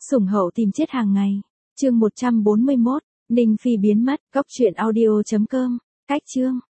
Sủng hậu tìm chết hàng ngày. Chương 141, Ninh Phi biến mất, góc truyện audio.com. Cách chương